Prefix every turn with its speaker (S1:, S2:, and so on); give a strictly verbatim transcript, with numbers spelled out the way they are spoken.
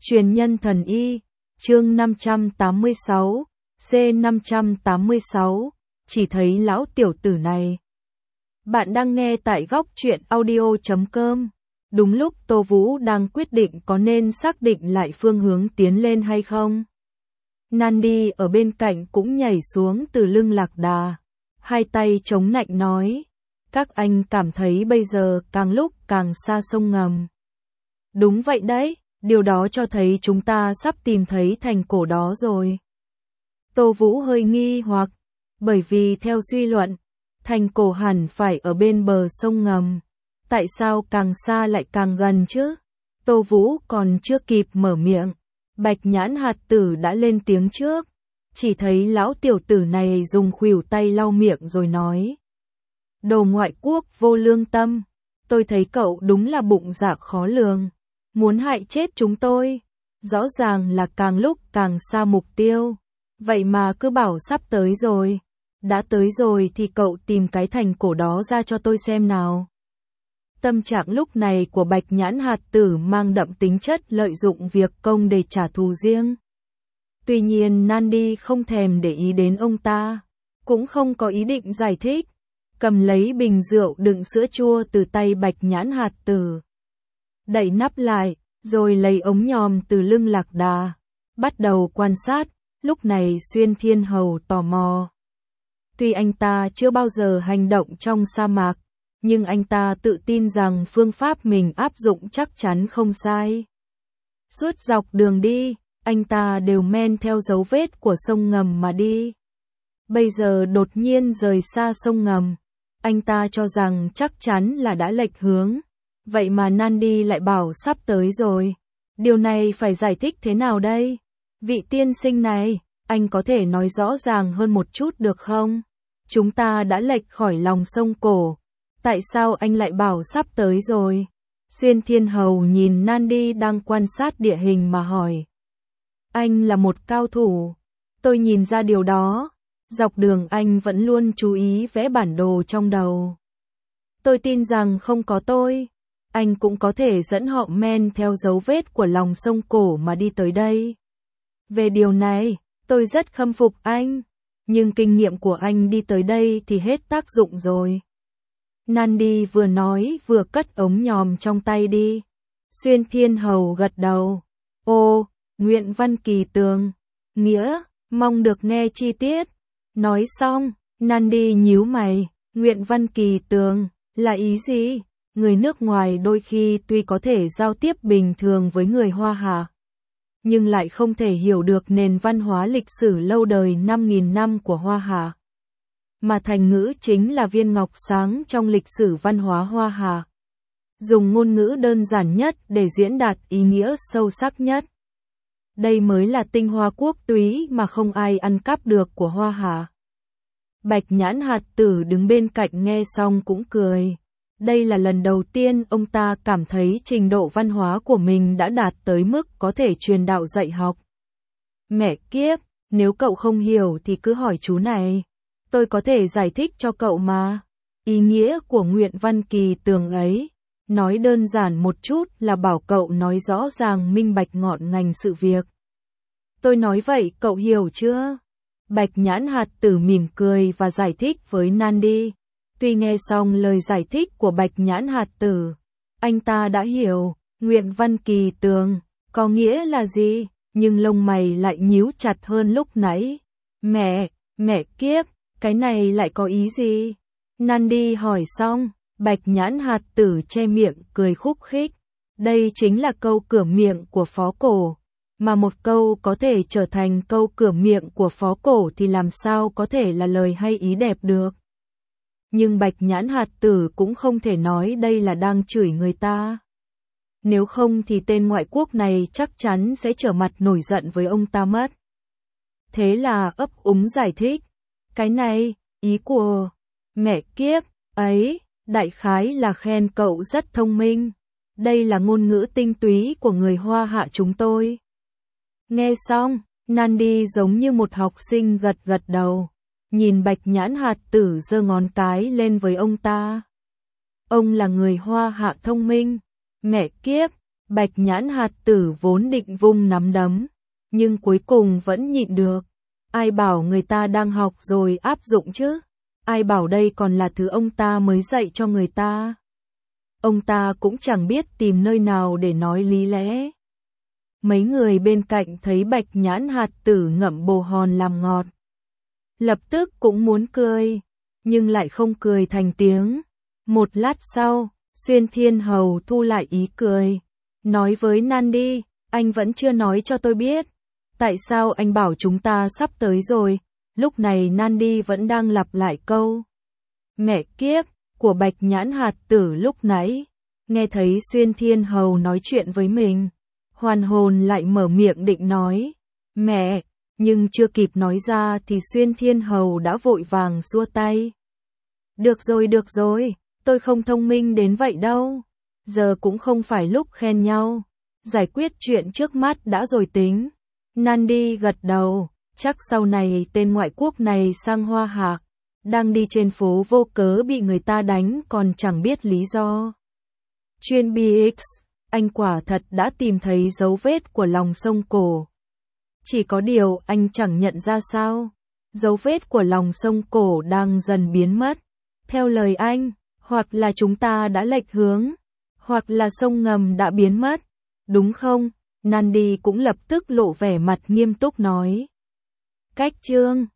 S1: Truyền nhân thần y, chương năm trăm tám mươi sáu, C năm trăm tám mươi sáu, chỉ thấy lão tiểu tử này. Bạn đang nghe tại góc truyện audio chấm com. Đúng lúc Tô Vũ đang quyết định có nên xác định lại phương hướng tiến lên hay không. Nandi ở bên cạnh cũng nhảy xuống từ lưng lạc đà, hai tay chống nạnh nói, các anh cảm thấy bây giờ càng lúc càng xa sông ngầm. Đúng vậy đấy, điều đó cho thấy chúng ta sắp tìm thấy thành cổ đó rồi. Tô Vũ hơi nghi hoặc, bởi vì theo suy luận, thành cổ hẳn phải ở bên bờ sông ngầm. Tại sao càng xa lại càng gần chứ? Tô Vũ còn chưa kịp mở miệng, Bạch Nhãn hạt tử đã lên tiếng trước. Chỉ thấy lão tiểu tử này dùng khuỷu tay lau miệng rồi nói. Đồ ngoại quốc vô lương tâm, tôi thấy cậu đúng là bụng dạ khó lường, muốn hại chết chúng tôi. Rõ ràng là càng lúc càng xa mục tiêu, vậy mà cứ bảo sắp tới rồi. Đã tới rồi thì cậu tìm cái thành cổ đó ra cho tôi xem nào. Tâm trạng lúc này của Bạch Nhãn hạt tử mang đậm tính chất lợi dụng việc công để trả thù riêng. Tuy nhiên Nandi không thèm để ý đến ông ta, cũng không có ý định giải thích, cầm lấy bình rượu đựng sữa chua từ tay Bạch Nhãn hạt tử. Đậy nắp lại, rồi lấy ống nhòm từ lưng lạc đà, bắt đầu quan sát. Lúc này Xuyên Thiên Hầu tò mò. Tuy anh ta chưa bao giờ hành động trong sa mạc, nhưng anh ta tự tin rằng phương pháp mình áp dụng chắc chắn không sai. Suốt dọc đường đi, anh ta đều men theo dấu vết của sông ngầm mà đi. Bây giờ đột nhiên rời xa sông ngầm, anh ta cho rằng chắc chắn là đã lệch hướng. Vậy mà Nandi lại bảo sắp tới rồi. Điều này phải giải thích thế nào đây? Vị tiên sinh này, anh có thể nói rõ ràng hơn một chút được không? Chúng ta đã lệch khỏi lòng sông cổ. Tại sao anh lại bảo sắp tới rồi? Xuyên Thiên Hầu nhìn Nandi đang quan sát địa hình mà hỏi. Anh là một cao thủ. Tôi nhìn ra điều đó. Dọc đường anh vẫn luôn chú ý vẽ bản đồ trong đầu. Tôi tin rằng không có tôi, anh cũng có thể dẫn họ men theo dấu vết của lòng sông cổ mà đi tới đây. Về điều này, tôi rất khâm phục anh, nhưng kinh nghiệm của anh đi tới đây thì hết tác dụng rồi. Nandi vừa nói vừa cất ống nhòm trong tay đi. Xuyên Thiên Hầu gật đầu. Ô, nguyện văn kỳ tường. Nghĩa, mong được nghe chi tiết. Nói xong, Nandi nhíu mày. Nguyện văn kỳ tường, là ý gì? Người nước ngoài đôi khi tuy có thể giao tiếp bình thường với người Hoa Hạ, nhưng lại không thể hiểu được nền văn hóa lịch sử lâu đời năm nghìn năm của Hoa Hạ. Mà thành ngữ chính là viên ngọc sáng trong lịch sử văn hóa Hoa Hạ. Dùng ngôn ngữ đơn giản nhất để diễn đạt ý nghĩa sâu sắc nhất. Đây mới là tinh hoa quốc túy mà không ai ăn cắp được của Hoa Hạ. Bạch Nhãn hạt tử đứng bên cạnh nghe xong cũng cười. Đây là lần đầu tiên ông ta cảm thấy trình độ văn hóa của mình đã đạt tới mức có thể truyền đạo dạy học. Mẹ kiếp, nếu cậu không hiểu thì cứ hỏi chú này. Tôi có thể giải thích cho cậu mà. Ý nghĩa của nguyện văn kỳ tường ấy, nói đơn giản một chút là bảo cậu nói rõ ràng minh bạch ngọn ngành sự việc. Tôi nói vậy cậu hiểu chưa? Bạch Nhãn hạt tử mỉm cười và giải thích với Nandi. Tuy nghe xong lời giải thích của Bạch Nhãn hạt tử, anh ta đã hiểu, nguyện văn kỳ tường, có nghĩa là gì, nhưng lông mày lại nhíu chặt hơn lúc nãy. Mẹ, mẹ kiếp, cái này lại có ý gì? Nandi hỏi xong, Bạch Nhãn hạt tử che miệng cười khúc khích. Đây chính là câu cửa miệng của phó cổ, mà một câu có thể trở thành câu cửa miệng của phó cổ thì làm sao có thể là lời hay ý đẹp được. Nhưng Bạch Nhãn hạt tử cũng không thể nói đây là đang chửi người ta. Nếu không thì tên ngoại quốc này chắc chắn sẽ trở mặt nổi giận với ông ta mất. Thế là ấp úng giải thích. Cái này, ý của mẹ kiếp ấy, đại khái là khen cậu rất thông minh. Đây là ngôn ngữ tinh túy của người Hoa Hạ chúng tôi. Nghe xong, Nandi giống như một học sinh gật gật đầu. Nhìn Bạch Nhãn hạt tử giơ ngón cái lên với ông ta. Ông là người Hoa Hạ thông minh. Mẹ kiếp, Bạch Nhãn hạt tử vốn định vung nắm đấm, nhưng cuối cùng vẫn nhịn được. Ai bảo người ta đang học rồi áp dụng chứ? Ai bảo đây còn là thứ ông ta mới dạy cho người ta? Ông ta cũng chẳng biết tìm nơi nào để nói lý lẽ. Mấy người bên cạnh thấy Bạch Nhãn hạt tử ngậm bồ hòn làm ngọt. Lập tức cũng muốn cười, nhưng lại không cười thành tiếng. Một lát sau, Xuyên Thiên Hầu thu lại ý cười. Nói với Nandi, anh vẫn chưa nói cho tôi biết. Tại sao anh bảo chúng ta sắp tới rồi? Lúc này Nandi vẫn đang lặp lại câu mẹ kiếp của Bạch Nhãn hạt tử lúc nãy. Nghe thấy Xuyên Thiên Hầu nói chuyện với mình, hoàn hồn lại mở miệng định nói mẹ, nhưng chưa kịp nói ra thì Xuyên Thiên Hầu đã vội vàng xua tay. Được rồi được rồi, tôi không thông minh đến vậy đâu. Giờ cũng không phải lúc khen nhau. Giải quyết chuyện trước mắt đã rồi tính. Nandi gật đầu, chắc sau này tên ngoại quốc này sang Hoa Hạ, đang đi trên phố vô cớ bị người ta đánh còn chẳng biết lý do. Chuyên bê ích, anh quả thật đã tìm thấy dấu vết của lòng sông cổ. Chỉ có điều anh chẳng nhận ra sao. Dấu vết của lòng sông cổ đang dần biến mất. Theo lời anh, hoặc là chúng ta đã lệch hướng, hoặc là sông ngầm đã biến mất. Đúng không? Nandi cũng lập tức lộ vẻ mặt nghiêm túc nói. Cách chương